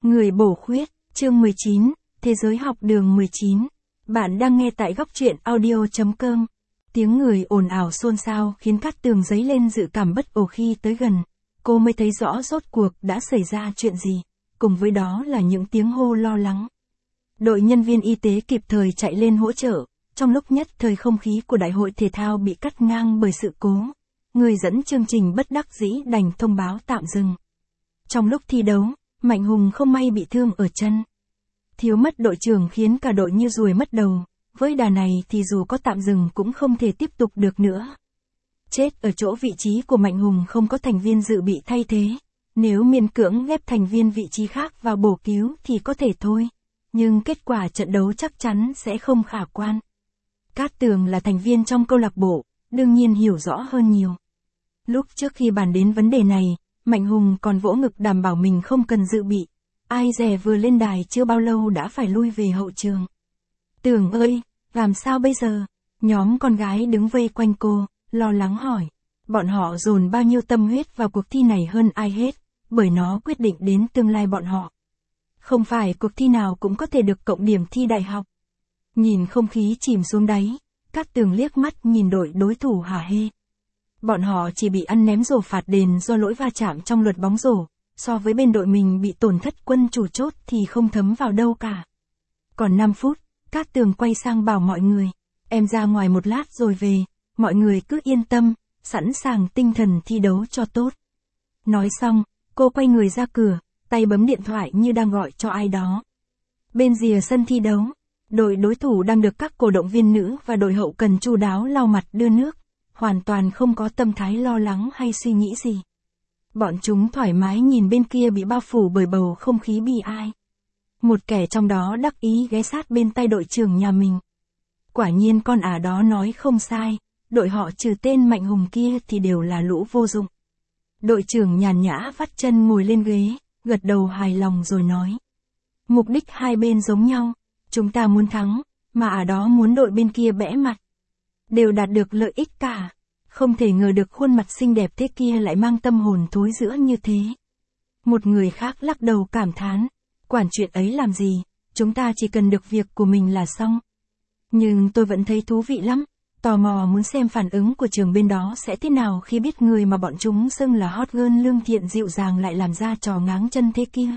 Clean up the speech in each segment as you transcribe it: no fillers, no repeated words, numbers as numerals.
Người bổ khuyết, chương 19, Thế giới học đường 19. Bạn đang nghe tại góc truyện audio.com. Tiếng người ồn ào xôn xao khiến Cát Tường dấy lên dự cảm bất ổn khi tới gần. Cô mới thấy rõ rốt cuộc đã xảy ra chuyện gì, cùng với đó là những tiếng hô lo lắng. Đội nhân viên y tế kịp thời chạy lên hỗ trợ, trong lúc nhất thời không khí của đại hội thể thao bị cắt ngang bởi sự cố. Người dẫn chương trình bất đắc dĩ đành thông báo tạm dừng. Trong lúc thi đấu, Mạnh Hùng không may bị thương ở chân. Thiếu mất đội trưởng khiến cả đội như ruồi mất đầu, với đà này thì dù có tạm dừng cũng không thể tiếp tục được nữa. Chết ở chỗ vị trí của Mạnh Hùng không có thành viên dự bị thay thế, nếu miễn cưỡng ghép thành viên vị trí khác vào bổ cứu thì có thể thôi, nhưng kết quả trận đấu chắc chắn sẽ không khả quan. Cát Tường là thành viên trong câu lạc bộ, đương nhiên hiểu rõ hơn nhiều. Lúc trước khi bàn đến vấn đề này, Mạnh Hùng còn vỗ ngực đảm bảo mình không cần dự bị. Ai dè vừa lên đài chưa bao lâu đã phải lui về hậu trường. Tường ơi, làm sao bây giờ? Nhóm con gái đứng vây quanh cô, lo lắng hỏi. Bọn họ dồn bao nhiêu tâm huyết vào cuộc thi này hơn ai hết, bởi nó quyết định đến tương lai bọn họ. Không phải cuộc thi nào cũng có thể được cộng điểm thi đại học. Nhìn không khí chìm xuống đáy, Cát Tường liếc mắt nhìn đội đối thủ hả hê. Bọn họ chỉ bị ăn ném rổ phạt đền do lỗi va chạm trong luật bóng rổ, so với bên đội mình bị tổn thất quân chủ chốt thì không thấm vào đâu cả. Còn 5 phút, Cát Tường quay sang bảo mọi người, em ra ngoài một lát rồi về, mọi người cứ yên tâm, sẵn sàng tinh thần thi đấu cho tốt. Nói xong, cô quay người ra cửa, tay bấm điện thoại như đang gọi cho ai đó. Bên rìa sân thi đấu, đội đối thủ đang được các cổ động viên nữ và đội hậu cần chu đáo lau mặt đưa nước, hoàn toàn không có tâm thái lo lắng hay suy nghĩ gì. Bọn chúng thoải mái nhìn bên kia bị bao phủ bởi bầu không khí bi ai. Một kẻ trong đó đắc ý ghé sát bên tay đội trưởng nhà mình. Quả nhiên con ả đó nói không sai, đội họ trừ tên Mạnh Hùng kia thì đều là lũ vô dụng. Đội trưởng nhàn nhã vắt chân ngồi lên ghế, gật đầu hài lòng rồi nói. Mục đích hai bên giống nhau, chúng ta muốn thắng, mà ả đó muốn đội bên kia bẽ mặt. Đều đạt được lợi ích cả. Không thể ngờ được khuôn mặt xinh đẹp thế kia lại mang tâm hồn thối rữa như thế. Một người khác lắc đầu cảm thán. Quản chuyện ấy làm gì, chúng ta chỉ cần được việc của mình là xong. Nhưng tôi vẫn thấy thú vị lắm, tò mò muốn xem phản ứng của trường bên đó sẽ thế nào khi biết người mà bọn chúng xưng là hot girl lương thiện dịu dàng lại làm ra trò ngáng chân thế kia.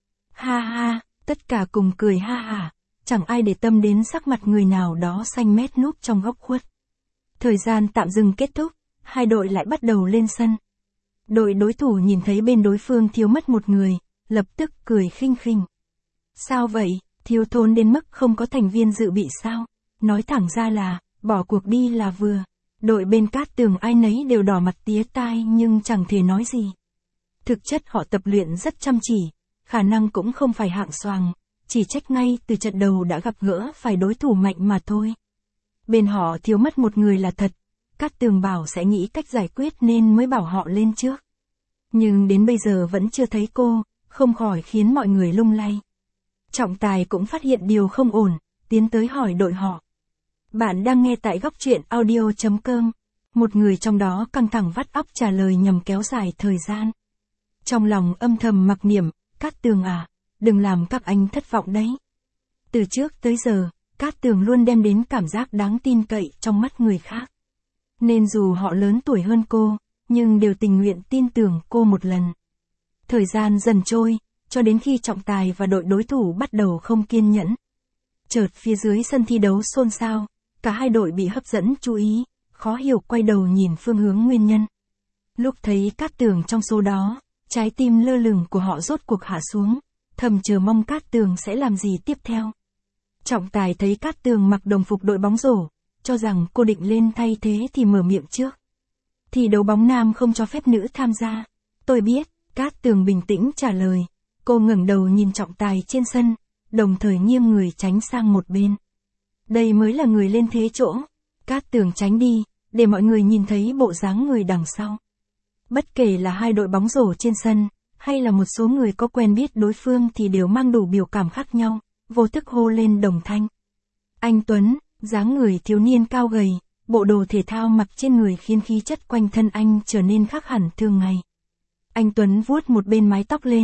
Ha ha, tất cả cùng cười ha hả, chẳng ai để tâm đến sắc mặt người nào đó xanh mét núp trong góc khuất. Thời gian tạm dừng kết thúc, hai đội lại bắt đầu lên sân. Đội đối thủ nhìn thấy bên đối phương thiếu mất một người, lập tức cười khinh khinh. Sao vậy, thiếu thốn đến mức không có thành viên dự bị sao? Nói thẳng ra là, bỏ cuộc đi là vừa. Đội bên Cát Tường ai nấy đều đỏ mặt tía tai nhưng chẳng thể nói gì. Thực chất họ tập luyện rất chăm chỉ, khả năng cũng không phải hạng xoàng, chỉ trách ngay từ trận đầu đã gặp gỡ phải đối thủ mạnh mà thôi. Bên họ thiếu mất một người là thật, Cát Tường bảo sẽ nghĩ cách giải quyết nên mới bảo họ lên trước. Nhưng đến bây giờ vẫn chưa thấy cô, không khỏi khiến mọi người lung lay. Trọng tài cũng phát hiện điều không ổn, tiến tới hỏi đội họ. Bạn đang nghe tại góc truyện audio.com. Một người trong đó căng thẳng vắt óc trả lời nhằm kéo dài thời gian. Trong lòng âm thầm mặc niệm, Cát Tường à, đừng làm các anh thất vọng đấy. Từ trước tới giờ, Cát Tường luôn đem đến cảm giác đáng tin cậy trong mắt người khác. Nên dù họ lớn tuổi hơn cô, nhưng đều tình nguyện tin tưởng cô một lần. Thời gian dần trôi, cho đến khi trọng tài và đội đối thủ bắt đầu không kiên nhẫn. Chợt phía dưới sân thi đấu xôn xao, cả hai đội bị hấp dẫn chú ý, khó hiểu quay đầu nhìn phương hướng nguyên nhân. Lúc thấy Cát Tường trong số đó, trái tim lơ lửng của họ rốt cuộc hạ xuống, thầm chờ mong Cát Tường sẽ làm gì tiếp theo. Trọng tài thấy Cát Tường mặc đồng phục đội bóng rổ, cho rằng cô định lên thay thế thì mở miệng trước. Thi đấu bóng nam không cho phép nữ tham gia. Tôi biết, Cát Tường bình tĩnh trả lời. Cô ngẩng đầu nhìn trọng tài trên sân, đồng thời nghiêng người tránh sang một bên. Đây mới là người lên thế chỗ. Cát Tường tránh đi, để mọi người nhìn thấy bộ dáng người đằng sau. Bất kể là hai đội bóng rổ trên sân, hay là một số người có quen biết đối phương thì đều mang đủ biểu cảm khác nhau, vô thức hô lên đồng thanh. Anh Tuấn, dáng người thiếu niên cao gầy, bộ đồ thể thao mặc trên người khiến khí chất quanh thân anh trở nên khác hẳn thường ngày. Anh Tuấn vuốt một bên mái tóc lên,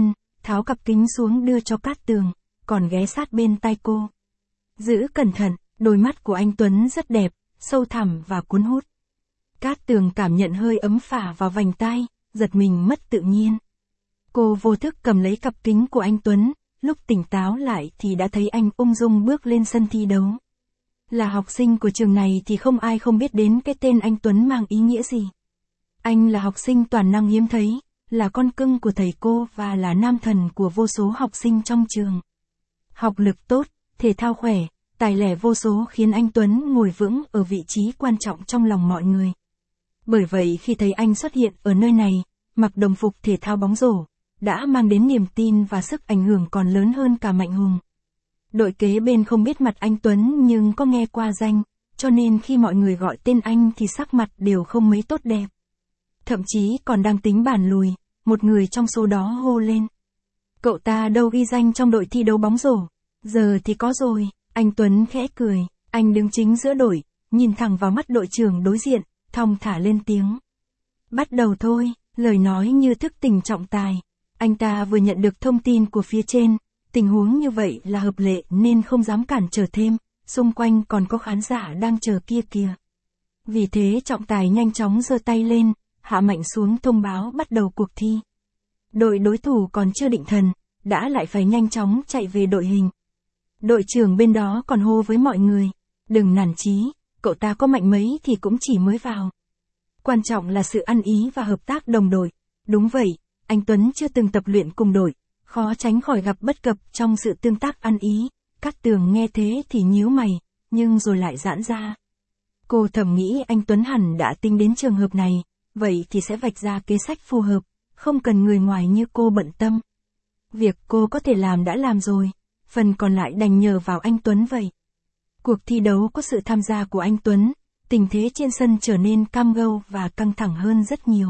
tháo cặp kính xuống đưa cho Cát Tường, còn ghé sát bên tai cô. Giữ cẩn thận, đôi mắt của anh Tuấn rất đẹp, sâu thẳm và cuốn hút. Cát Tường cảm nhận hơi ấm phả vào vành tai, giật mình mất tự nhiên. Cô vô thức cầm lấy cặp kính của anh Tuấn, lúc tỉnh táo lại thì đã thấy anh ung dung bước lên sân thi đấu. Là học sinh của trường này thì không ai không biết đến cái tên anh Tuấn mang ý nghĩa gì. Anh là học sinh toàn năng hiếm thấy, là con cưng của thầy cô và là nam thần của vô số học sinh trong trường. Học lực tốt, thể thao khỏe, tài lẻ vô số khiến anh Tuấn ngồi vững ở vị trí quan trọng trong lòng mọi người. Bởi vậy khi thấy anh xuất hiện ở nơi này, mặc đồng phục thể thao bóng rổ, đã mang đến niềm tin và sức ảnh hưởng còn lớn hơn cả Mạnh Hùng. Đội kế bên không biết mặt anh Tuấn nhưng có nghe qua danh, cho nên khi mọi người gọi tên anh thì sắc mặt đều không mấy tốt đẹp. Thậm chí còn đang tính bàn lùi, một người trong số đó hô lên. Cậu ta đâu ghi danh trong đội thi đấu bóng rổ, giờ thì có rồi, anh Tuấn khẽ cười, anh đứng chính giữa đội, nhìn thẳng vào mắt đội trưởng đối diện, thong thả lên tiếng. Bắt đầu thôi, lời nói như thức tỉnh trọng tài. Anh ta vừa nhận được thông tin của phía trên, tình huống như vậy là hợp lệ nên không dám cản trở thêm, xung quanh còn có khán giả đang chờ kia kìa. Vì thế trọng tài nhanh chóng giơ tay lên, hạ mạnh xuống thông báo bắt đầu cuộc thi. Đội đối thủ còn chưa định thần, đã lại phải nhanh chóng chạy về đội hình. Đội trưởng bên đó còn hô với mọi người, đừng nản chí, cậu ta có mạnh mấy thì cũng chỉ mới vào. Quan trọng là sự ăn ý và hợp tác đồng đội. Đúng vậy, anh Tuấn chưa từng tập luyện cùng đội, khó tránh khỏi gặp bất cập trong sự tương tác ăn ý. Cát Tường nghe thế thì nhíu mày, nhưng rồi lại giãn ra. Cô thầm nghĩ anh Tuấn hẳn đã tính đến trường hợp này, vậy thì sẽ vạch ra kế sách phù hợp, không cần người ngoài như cô bận tâm. Việc cô có thể làm đã làm rồi, phần còn lại đành nhờ vào anh Tuấn vậy. Cuộc thi đấu có sự tham gia của anh Tuấn, tình thế trên sân trở nên cam go và căng thẳng hơn rất nhiều.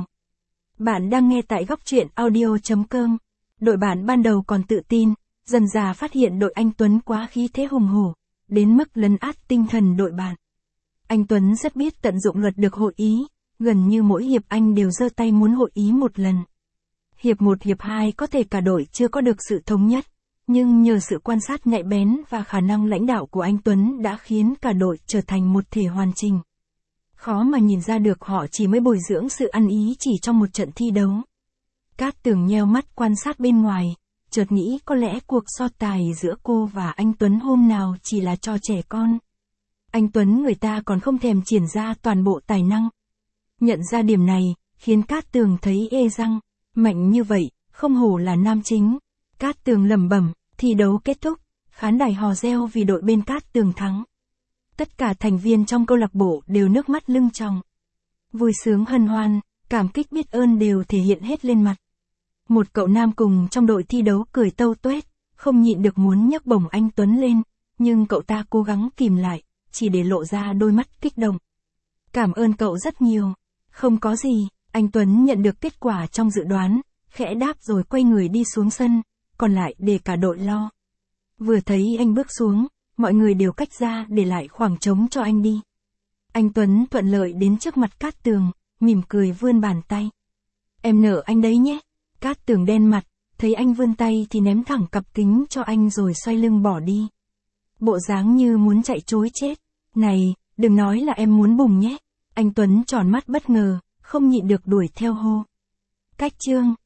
Bạn đang nghe tại góc truyện audio.com. Đội bạn ban đầu còn tự tin, dần dà phát hiện đội anh Tuấn quá khí thế hùng hổ, đến mức lấn át tinh thần đội bạn. Anh Tuấn rất biết tận dụng luật được hội ý, gần như mỗi hiệp anh đều giơ tay muốn hội ý một lần. Hiệp 1 hiệp 2 có thể cả đội chưa có được sự thống nhất, nhưng nhờ sự quan sát nhạy bén và khả năng lãnh đạo của anh Tuấn đã khiến cả đội trở thành một thể hoàn chỉnh. Khó mà nhìn ra được họ chỉ mới bồi dưỡng sự ăn ý chỉ trong một trận thi đấu. Cát Tường nheo mắt quan sát bên ngoài, chợt nghĩ có lẽ cuộc so tài giữa cô và anh Tuấn hôm nào chỉ là trò trẻ con. Anh Tuấn người ta còn không thèm triển ra toàn bộ tài năng. Nhận ra điểm này, khiến Cát Tường thấy ê răng, mạnh như vậy, không hổ là nam chính. Cát Tường lẩm bẩm, thi đấu kết thúc, khán đài hò reo vì đội bên Cát Tường thắng. Tất cả thành viên trong câu lạc bộ đều nước mắt lưng tròng. Vui sướng hân hoan, cảm kích biết ơn đều thể hiện hết lên mặt. Một cậu nam cùng trong đội thi đấu cười tâu tuét, không nhịn được muốn nhấc bổng anh Tuấn lên, nhưng cậu ta cố gắng kìm lại, chỉ để lộ ra đôi mắt kích động. Cảm ơn cậu rất nhiều. Không có gì, anh Tuấn nhận được kết quả trong dự đoán, khẽ đáp rồi quay người đi xuống sân, còn lại để cả đội lo. Vừa thấy anh bước xuống, mọi người đều cách ra để lại khoảng trống cho anh đi. Anh Tuấn thuận lợi đến trước mặt Cát Tường, mỉm cười vươn bàn tay. Em nợ anh đấy nhé. Cát Tường đen mặt, thấy anh vươn tay thì ném thẳng cặp kính cho anh rồi xoay lưng bỏ đi. Bộ dáng như muốn chạy trối chết. Này, đừng nói là em muốn bùng nhé. Anh Tuấn tròn mắt bất ngờ, không nhịn được đuổi theo hô. Cách chương.